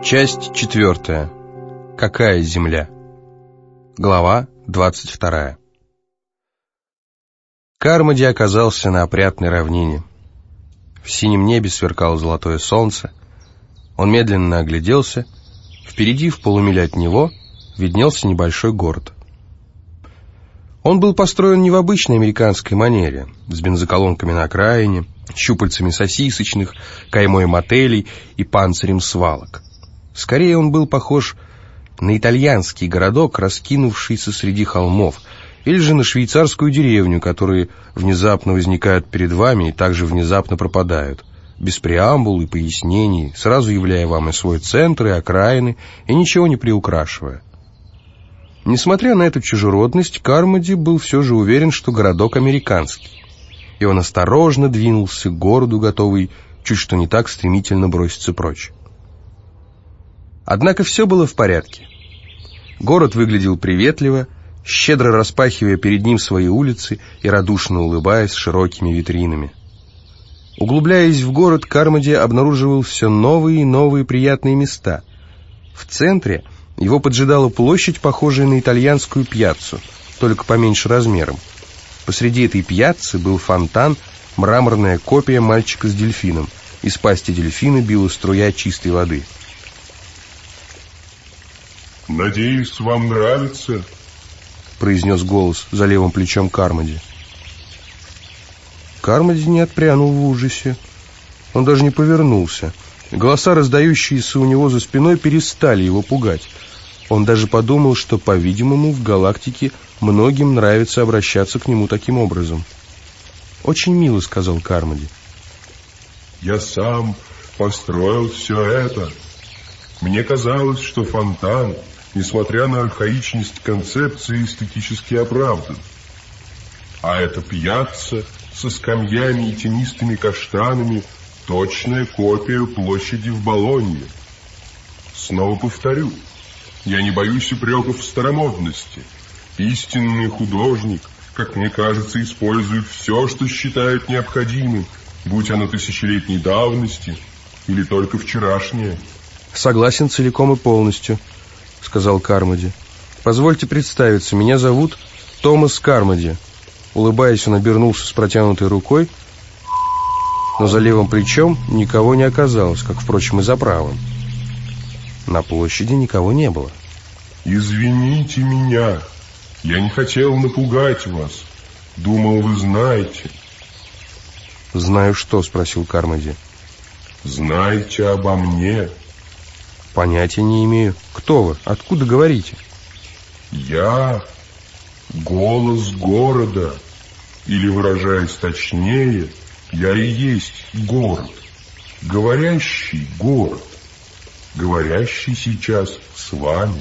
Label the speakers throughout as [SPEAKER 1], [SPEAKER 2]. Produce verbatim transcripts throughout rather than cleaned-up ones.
[SPEAKER 1] Часть четвертая. Какая земля? Глава двадцать вторая. Кармоди оказался на опрятной равнине. В синем небе сверкало золотое солнце. Он медленно огляделся. Впереди, в полумиле от него, виднелся небольшой город. Он был построен не в обычной американской манере, с бензоколонками на окраине, щупальцами сосисочных, каймой мотелей и панцирем свалок. Скорее, он был похож на итальянский городок, раскинувшийся среди холмов, или же на швейцарскую деревню, которые внезапно возникают перед вами и также внезапно пропадают, без преамбул и пояснений, сразу являя вам и свой центр, и окраины, и ничего не приукрашивая. Несмотря на эту чужеродность, Кармоди был все же уверен, что городок американский, и он осторожно двинулся к городу, готовый чуть что не так стремительно броситься прочь. Однако все было в порядке. Город выглядел приветливо, щедро распахивая перед ним свои улицы и радушно улыбаясь широкими витринами. Углубляясь в город, Кармоди обнаруживал все новые и новые приятные места. В центре его поджидала площадь, похожая на итальянскую пьяццу, только поменьше размером. Посреди этой пьяццы был фонтан, мраморная копия мальчика с дельфином. Из пасти дельфина била струя чистой воды.
[SPEAKER 2] «Надеюсь, вам нравится?» — произнес голос за левым плечом Кармоди.
[SPEAKER 1] Кармоди не отпрянул в ужасе. Он даже не повернулся. Голоса, раздающиеся у него за спиной, перестали его пугать. Он даже подумал, что, по-видимому, в галактике многим нравится обращаться к нему таким образом. «Очень мило», — сказал Кармоди.
[SPEAKER 2] «Я сам построил все это. Мне казалось, что фонтан, несмотря на архаичность концепции, эстетически оправдан. А эта пьяцца со скамьями и тенистыми каштанами — точная копия площади в Болонье. Снова повторю, я не боюсь упреков в старомодности. Истинный художник, как мне кажется, использует все, что считает необходимым, будь оно тысячелетней давности или только вчерашнее».
[SPEAKER 1] «Согласен целиком и полностью», — сказал Кармоди. «Позвольте представиться, меня зовут Томас Кармоди». Улыбаясь, он обернулся с протянутой рукой, но за левым плечом никого не оказалось, как, впрочем, и за правым. На площади никого не было.
[SPEAKER 2] «Извините меня, я не хотел напугать вас. Думал, вы знаете».
[SPEAKER 1] «Знаю что?» — спросил Кармоди.
[SPEAKER 2] «Знаете обо мне?»
[SPEAKER 1] «Понятия не имею. Кто вы? Откуда говорите?»
[SPEAKER 2] «Я голос города, или, выражаясь точнее, я и есть город, говорящий город, говорящий сейчас с вами».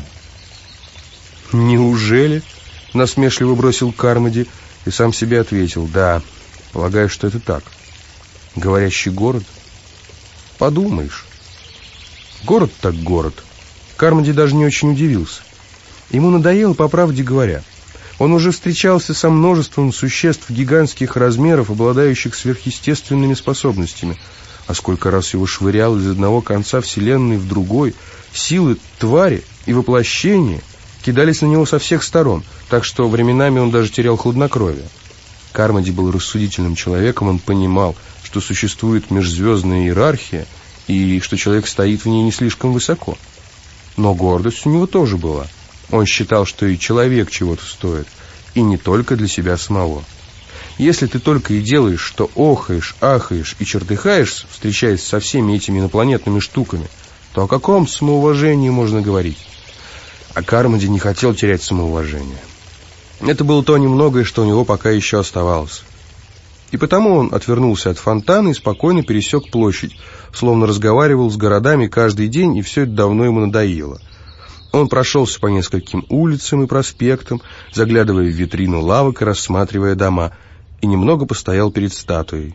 [SPEAKER 1] «Неужели?» — насмешливо бросил Кармоди и сам себе ответил: «Да, полагаю, что это так. Говорящий город? Подумаешь. Город так город». Кармоди даже не очень удивился. Ему надоело, по правде говоря. Он уже встречался со множеством существ гигантских размеров, обладающих сверхъестественными способностями. А сколько раз его швырял из одного конца вселенной в другой, силы твари и воплощения кидались на него со всех сторон, так что временами он даже терял хладнокровие. Кармоди был рассудительным человеком, он понимал, что существует межзвездная иерархия, и что человек стоит в ней не слишком высоко. Но гордость у него тоже была. Он считал, что и человек чего-то стоит, и не только для себя самого. Если ты только и делаешь, что охаешь, ахаешь и чертыхаешься, встречаясь со всеми этими инопланетными штуками, то о каком самоуважении можно говорить? А Кармоди не хотел терять самоуважение. Это было то немногое, что у него пока еще оставалось. И потому он отвернулся от фонтана и спокойно пересек площадь, словно разговаривал с городами каждый день, и все это давно ему надоело. Он прошелся по нескольким улицам и проспектам, заглядывая в витрину лавок и рассматривая дома, и немного постоял перед статуей.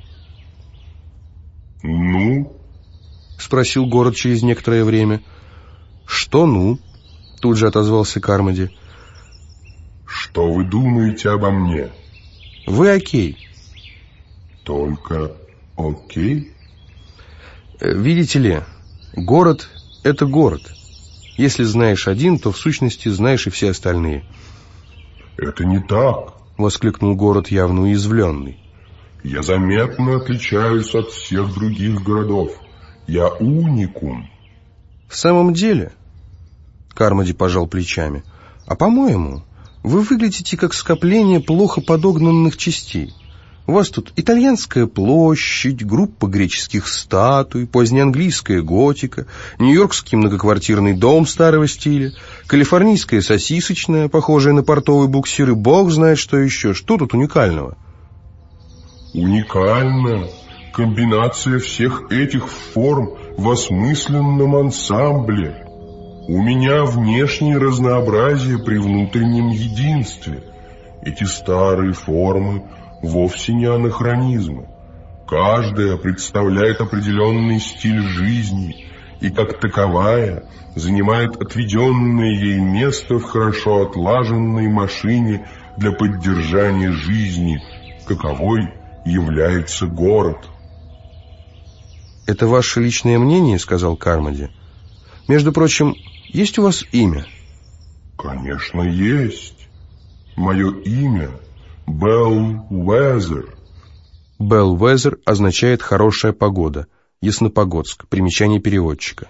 [SPEAKER 2] «Ну?»
[SPEAKER 1] — спросил город через некоторое время. «Что «ну»?» — тут же отозвался Кармоди.
[SPEAKER 2] «Что вы думаете обо мне?»
[SPEAKER 1] «Вы окей».
[SPEAKER 2] «Только окей?»
[SPEAKER 1] «Видите ли, город это город. Если знаешь один, то в сущности знаешь и все остальные.
[SPEAKER 2] Это не так,
[SPEAKER 1] воскликнул город, явно уязвленный.
[SPEAKER 2] Я заметно отличаюсь от всех других городов. Я уникум.
[SPEAKER 1] В самом деле, Кармоди пожал плечами, а по-моему, вы выглядите как скопление плохо подогнанных частей. У вас тут итальянская площадь, группа греческих статуй, позднеанглийская готика, нью-йоркский многоквартирный дом старого стиля, калифорнийская сосисочная, похожая на портовый буксир, и бог знает что еще. Что тут уникального?
[SPEAKER 2] Уникальна комбинация всех этих форм в осмысленном ансамбле. У меня внешнее разнообразие при внутреннем единстве. Эти старые формы вовсе не анахронизмы. Каждая представляет определенный стиль жизни и, как таковая, занимает отведенное ей место в хорошо отлаженной машине для поддержания жизни, каковой является город.
[SPEAKER 1] «Это ваше личное мнение?» — сказал Кармоди. «Между прочим, есть у вас имя?»
[SPEAKER 2] «Конечно, есть. Мое имя Белл-Уэзер».
[SPEAKER 1] Белл-Уэзер означает «хорошая погода», Яснопогодск, примечание переводчика.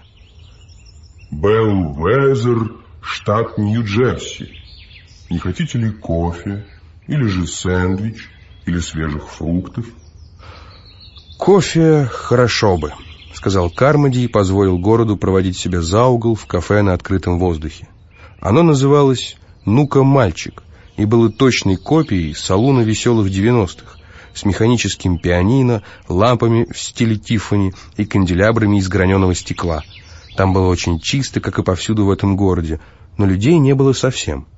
[SPEAKER 2] Белл-Уэзер, штат Нью-Джерси. Не хотите ли кофе, или же сэндвич, или свежих фруктов?
[SPEAKER 1] «Кофе хорошо бы», — сказал Кармоди и позволил городу проводить себя за угол в кафе на открытом воздухе. Оно называлось «Ну-ка, мальчик», и было точной копией салуна веселых девяностых, с механическим пианино, лампами в стиле Тиффани и канделябрами из граненого стекла. Там было очень чисто, как и повсюду в этом городе, но людей не было совсем.